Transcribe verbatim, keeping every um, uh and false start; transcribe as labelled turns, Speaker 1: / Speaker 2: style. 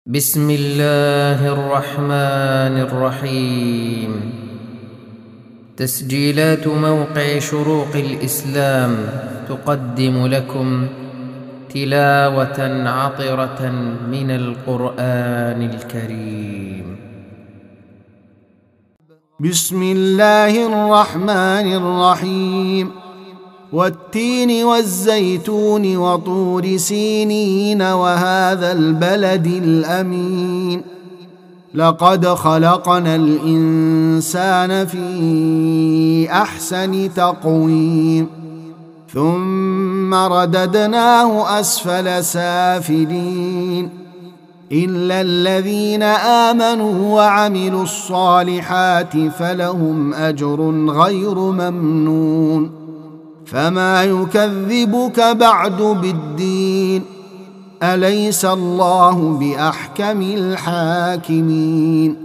Speaker 1: بسم الله الرحمن الرحيم. تسجيلات موقع شروق الإسلام تقدم لكم تلاوة عطرة من القرآن الكريم.
Speaker 2: بسم الله الرحمن الرحيم. والتين والزيتون وطور سينين وهذا البلد الأمين لقد خلقنا الإنسان في أحسن تقويم ثم رددناه أسفل سافلين إلا الذين آمنوا وعملوا الصالحات فلهم أجر غير ممنون فما يكذبك بعد بالدين أليس الله بأحكم الحاكمين